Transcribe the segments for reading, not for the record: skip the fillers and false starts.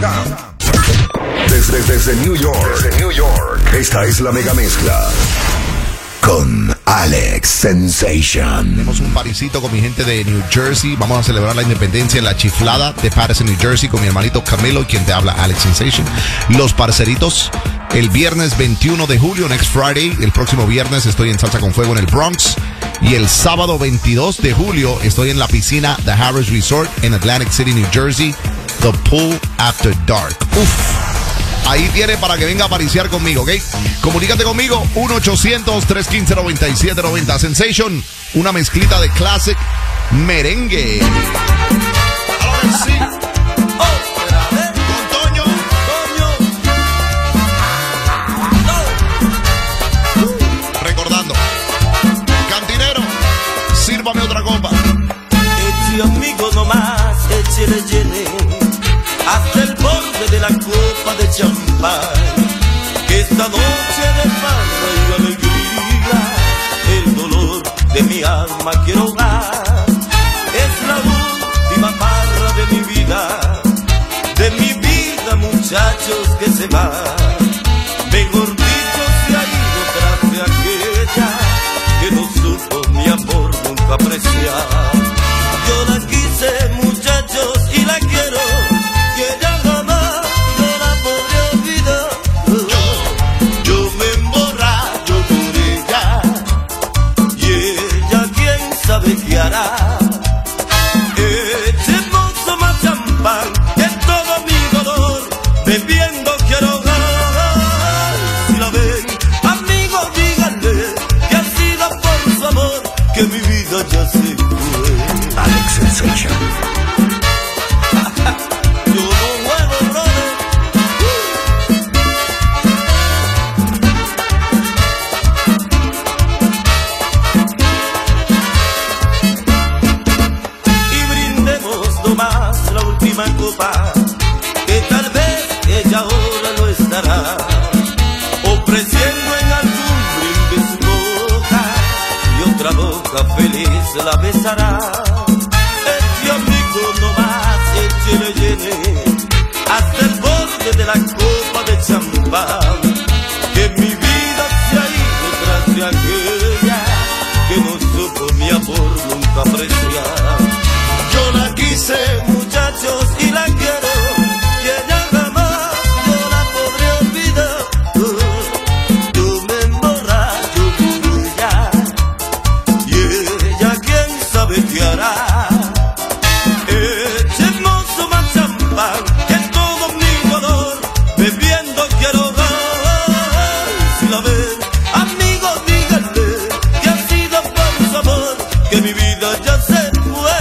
Desde New York, esta es la mega mezcla con Alex Sensation. Tenemos un parisito con mi gente de New Jersey. Vamos a celebrar la independencia en la chiflada de Patterson, New Jersey, con mi hermanito Camilo y quien te habla, Alex Sensation. Los parceritos, el viernes 21 de julio, next Friday. El próximo viernes estoy en Salsa con Fuego en el Bronx. Y el sábado 22 de julio estoy en la piscina The Harris Resort en Atlantic City, New Jersey. The Pool After Dark. Ahí tiene para que venga a pariciar conmigo, ¿ok? Comunícate conmigo, 1-800-315-9790. Sensation, una mezclita de classic merengue. Sí. Con Toño. Recordando. Cantinero, sírvame otra copa. Eche amigo nomás, échele llene hasta el borde de la copa de champán, que esta noche de farra y alegría el dolor de mi alma quiero dar. Es la última farra de mi vida muchachos que se va. Mejor dicho se ha ido tras de aquella que no supo mi amor nunca apreciar. Yo la quise muchachos y la quiero, que ella jamás no la podré olvidar. Yo me emborracho por ella y ella quién sabe qué hará. Echemos más champán que todo mi dolor bebiendo quiero ganar. Si la ven, amigos, díganle que ha sido por su amor que mi vida ya se fue. Alex Sensation. Copa, que tal vez ella ahora lo estará ofreciendo en algún brindis su boca y otra boca feliz la besará. Este amigo nomás échele llene hasta el borde de la copa de champán, que mi vida se ha ido tras de aquella que no supo mi amor nunca apreciar. Yo la quise muchachos y la quiero, y ella jamás yo la podré olvidar. Yo me emborracho por ella y ella quién sabe qué hará. Echemos más champán que todo mi dolor bebiendo quiero dar. Si la ven, amigos, díganle que ha sido por su amor que mi vida ya se fue.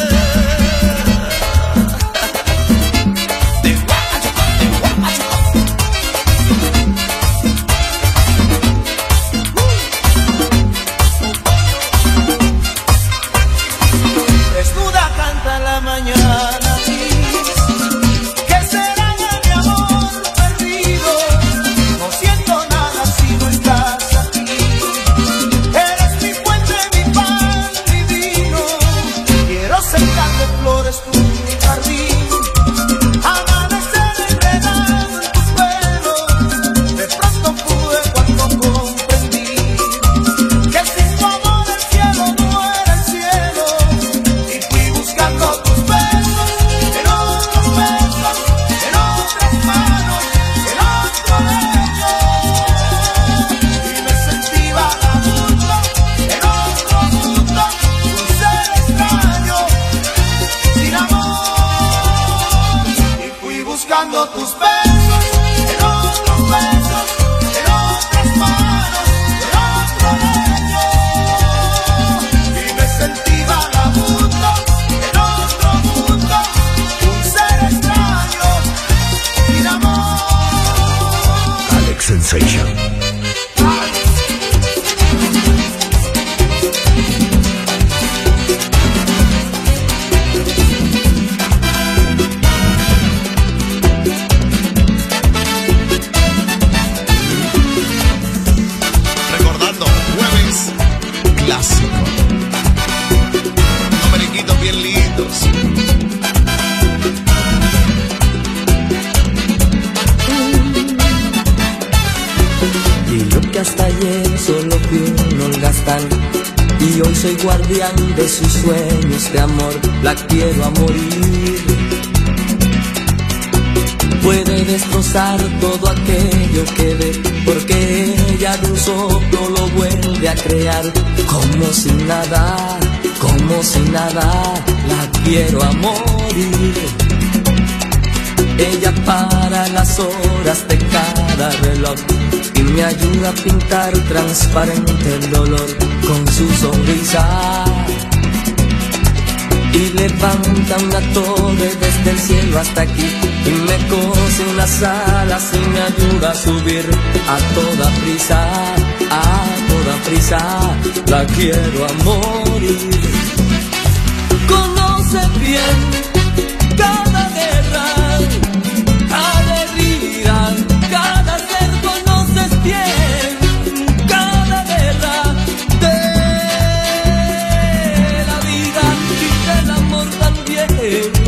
Sensation. que hasta ayer solo fui un holgazán y hoy soy guardián de sus sueños de amor. La quiero a morir. Puede destrozar todo aquello que ve, porque ella de un soplo lo vuelve a crear. Como si nada, la quiero a morir. Ella para las horas de cada reloj y me ayuda a pintar transparente el dolor con su sonrisa. Y levanta una torre desde el cielo hasta aquí y me cose unas alas y me ayuda a subir a toda prisa, la quiero a morir. Conoce bien cada guerra, cada herida, cada ser, conoces bien cada guerra de la vida y del amor también.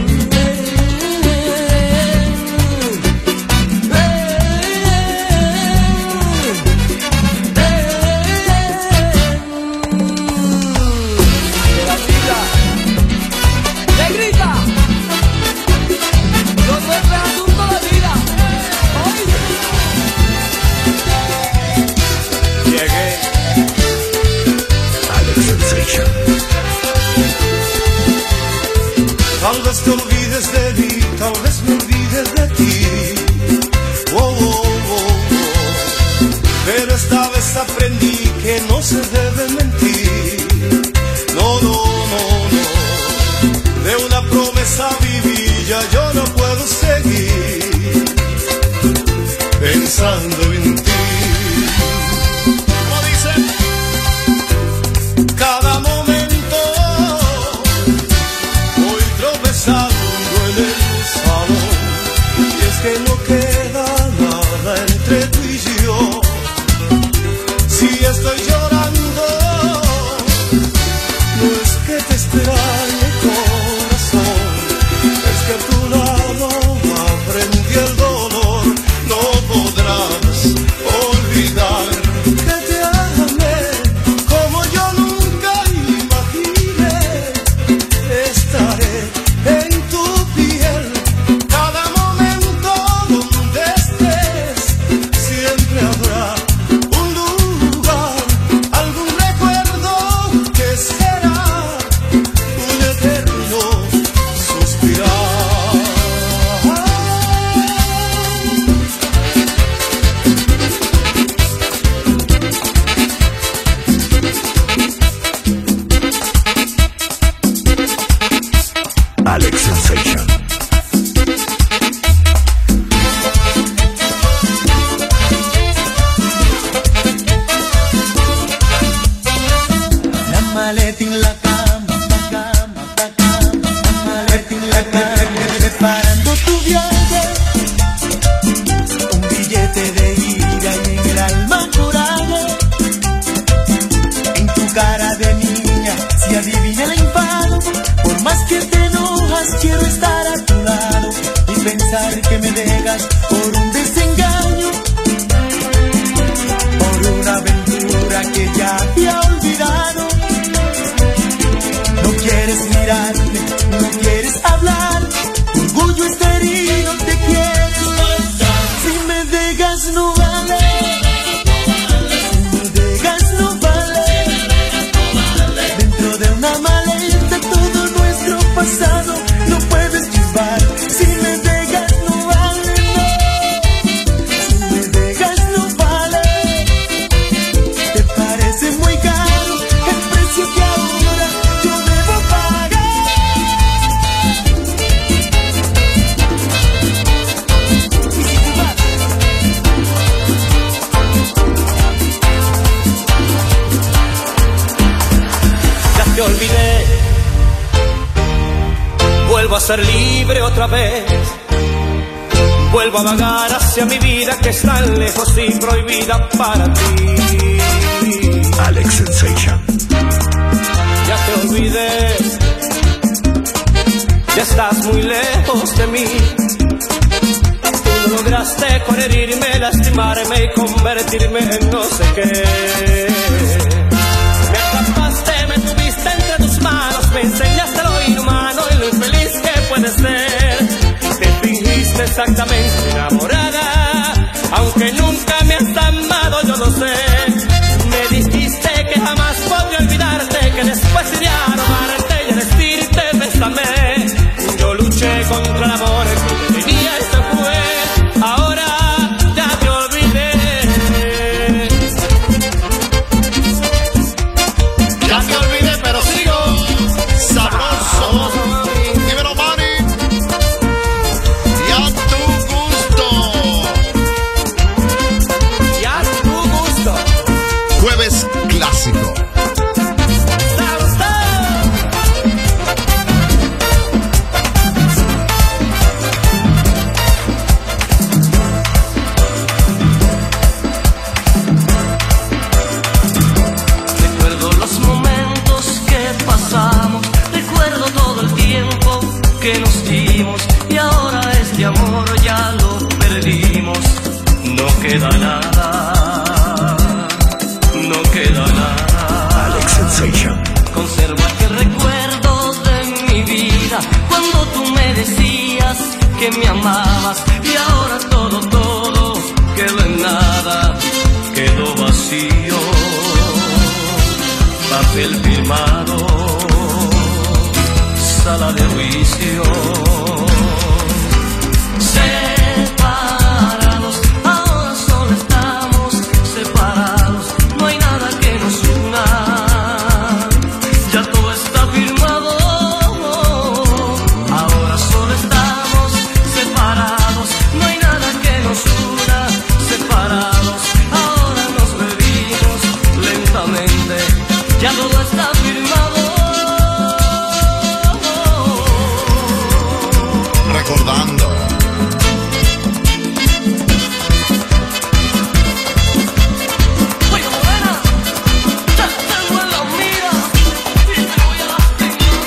Tal vez te olvides de mí, tal vez me olvides de ti. Pero esta vez aprendí que no se debe mentir. No. De una promesa vivía yo no puedo seguir pensando en ti. Como dice, cada momento voy tropezando en el salón. Y es que no queda nada entre tú y yo. Si estoy llorando, no es que te extrañe, corazón, es que a tu lado aprendí el dolor. No podrás olvidar que te amé como yo nunca imaginé. Estaré en tu piel cada momento donde estés. Siempre habrá un lugar, algún recuerdo que será un eterno suspirar. Alex Sensation. La maleta en la cama, la maleta en la cama, preparando tu viaje. Un billete de ida y en el alma coraje. En tu cara de niña se adivina el enfado. Por más que te enojas, quiero estar a tu lado y pensar que me dejas por un desengaño, por una aventura que ya había olvidado. No quieres mirarme, no quieres hablar, tu orgullo está herido, te quieres marchar. Si me dejas no vale, si me dejas no vale. Dentro de una maleta todo nuestro pasado no puedes llevar. Si me dejas no vale, no. Si me dejas no vale. Te parece muy caro el precio que ahora yo debo pagar. Y si te vas, Ya te olvidé, vuelvo a ser libre otra vez. Vuelvo a vagar hacia mi vida que es tan lejos y prohibida para ti. Alex Sensation. Ya te olvidé, ya estás muy lejos de mí. Tú no logras amenazaste con herirme, lastimarme y convertirme en no sé qué. Me atrapaste, me tuviste entre tus manos, me enseñaste lo inhumano y lo infeliz que puede ser. Te fingiste exactamente enamorada, aunque nunca me has amado, yo lo sé. Me dijiste que jamás podría olvidarte, que después iría a robarte y al decirte bésame. Yo luché contra el amor que tenía y se fue, ahora ya te olvidé. Ya te olvidé, pero sigo sabroso. Dímelo, Manny. Y a tu gusto. Y a tu gusto. Jueves clásico. Recuerdo los momentos que pasamos, recuerdo todo el tiempo que nos dimos, y ahora este amor ya lo perdimos. No queda nada, no queda nada. Alex Sensation. Conservo aquel recuerdo de mi vida, cuando tú me decías que me amabas, y ahora todo quedó en nada, quedó vacío. Papel firmado, sala de juicio. Separados, ahora solo estamos separados, no hay nada que nos una, ya todo está firmado. Ahora solo estamos separados, no hay nada que nos una, separados, ahora nos perdimos lentamente, ya todo está firmado. Recordando. Oye, morena, ya tengo en la mira y te voy a lastimar.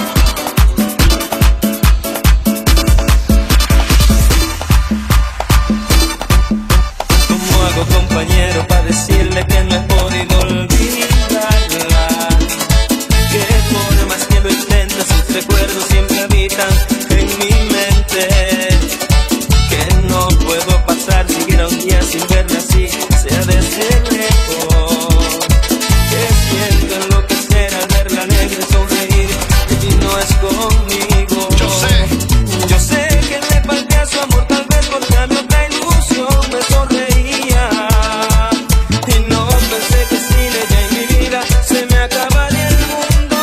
¿Cómo hago, compañero, para decirle que no he podido olvidarla? Que por más que lo intentes, sus recuerdos siempre habitan en mi mente. Que no puedo pasar siquiera un día sin verla así, sea desde lejos. Que siento enloquecer al verla negra y sonreír, y no es conmigo. Yo sé que le falté a su amor, tal vez porque a mi otra ilusión me sonreía. Y no pensé que sin ella en mi vida se me acabaría el mundo.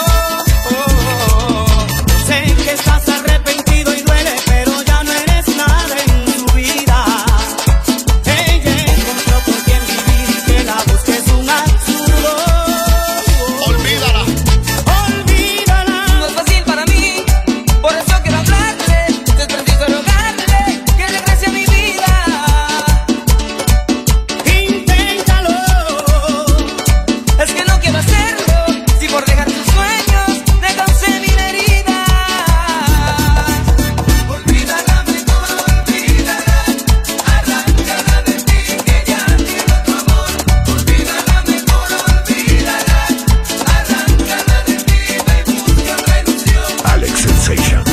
Sé que estás arrepentido y duele, pero ya no eres nada en su vida. Ella encontró por quien vivir, que la busques un absurdo. Olvídala. Olvídala. No es fácil para mí, por eso quiero hablarle, es preciso rogarle que regrese a mi vida. Inténtalo. Es que no quiero hacerlo, si por dejar tus sueños te causé mi herida. Olvídala, mejor olvídala, arráncala de ti, que ya tiene otro amor. Olvídala, mejor olvídala, arráncala de ti, ve y busca otra ilusión. Alex Sensation.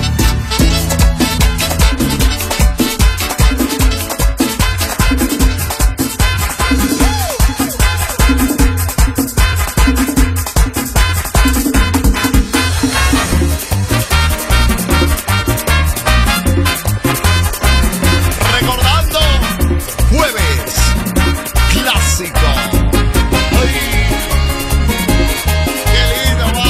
Recordando. Jueves clásico. Ay, qué lindo, va.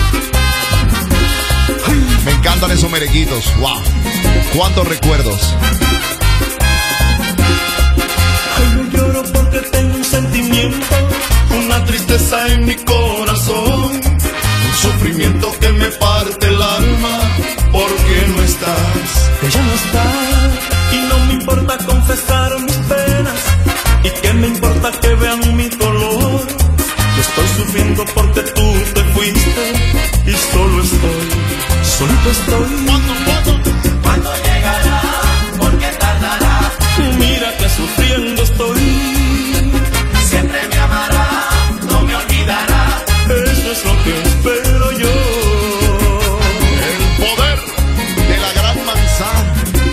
Ay, me encantan esos merenguitos. Wow. Cuántos recuerdos. Ay, yo lloro porque tengo un sentimiento, una tristeza en mi corazón, un sufrimiento que me parte el alma, porque no estás. Ella no está, y no me importa confesar mis penas, y que me importa que vean mi dolor. Yo estoy sufriendo porque tú te fuiste, y solo estoy, solito estoy. ¿Cuándo? ¿Cuándo llegará? ¿Por qué tardará? sufriendo estoy. Siempre me amará, no me olvidará. Eso es lo que espero yo. El poder de la gran manzana.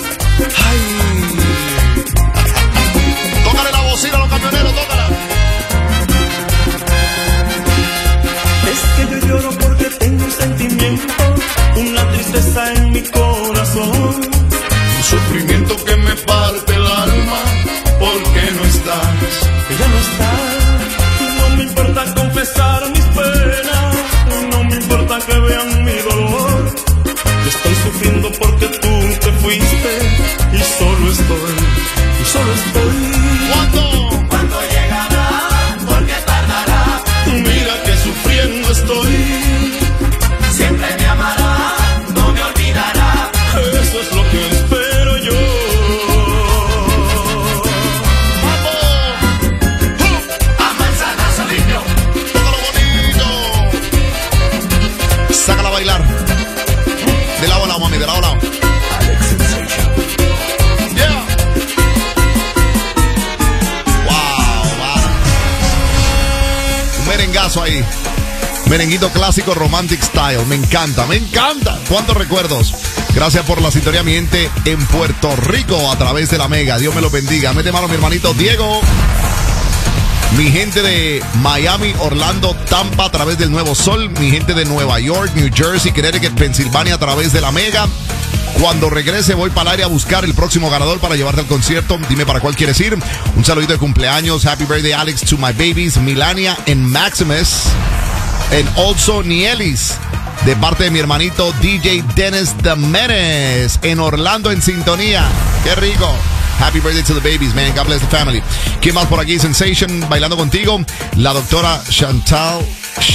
Ay. Tócale la bocina a los camioneros, tócala. Es que yo lloro porque tengo un sentimiento, una tristeza en mi corazón, Un sufrimiento que me parte el alma porque no estás. ella no está. No me importa confesar mis penas, no me importa que vean mi dolor. Yo estoy sufriendo porque tú te fuiste y solo estoy. ¿Cuándo? ¿Cuándo llegará? ¿Por qué tardará? Mira que sufriendo estoy. Siempre me amará, no me olvidará. Eso es lo que espero yo. A manzanazo limpio. Tócalo bonito. Sácala a bailar. De lado a lado, mami, de lado a lado. Alex Sensation. Yeah. Wow. Un merengazo ahí. Merenguito clásico Romantic Style. Me encanta. ¿Cuántos recuerdos? Gracias por la sintonía, mi gente en Puerto Rico a través de la Mega. Dios me lo bendiga. Mete mano mi hermanito Diego. Mi gente de Miami, Orlando, Tampa a través del Nuevo Sol. Mi gente de Nueva York, New Jersey, Connecticut, Pensilvania a través de la Mega. Cuando regrese voy para el área a buscar el próximo ganador para llevarte al concierto. Dime para cuál quieres ir. Un saludito de cumpleaños. Happy birthday Alex to my babies Milania and Maximus. And also Nielis. De parte de mi hermanito DJ Dennis Jiménez en Orlando en sintonía. ¡Qué rico! Happy birthday to the babies, man. God bless the family. ¿Quién más por aquí? Sensation, bailando contigo. La doctora Chantal.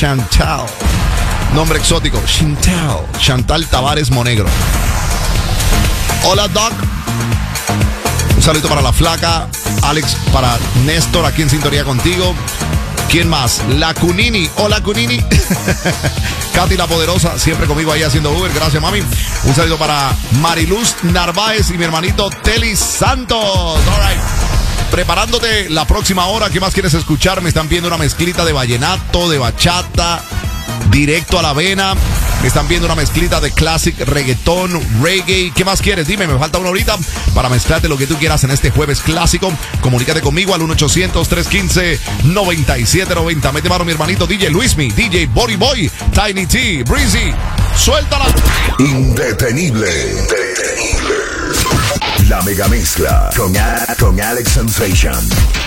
Nombre exótico. Chantal Tavares Monegro. Hola, Doc. Un saludo para la flaca. Alex, para Néstor, aquí en sintonía contigo. ¿Quién más? La Cunini. Hola, Cunini. Katy la Poderosa, siempre conmigo ahí haciendo Uber. Gracias, mami. Un saludo para Mariluz Narváez y mi hermanito Teli Santos. All right. Preparándote la próxima hora. ¿Qué más quieres escuchar? Me están viendo una mezclita de vallenato, de bachata, directo a la vena. Me están viendo una mezclita de classic, reggaetón, reggae. ¿Qué más quieres? Dime, me falta una horita para mezclarte lo que tú quieras en este jueves clásico. Comunícate conmigo al 1-800-315-9790. Mete mano mi hermanito DJ Luismi, DJ Body Boy, Tiny T, Breezy. Suéltala. Indetenible. La mega mezcla con Alex Sensation.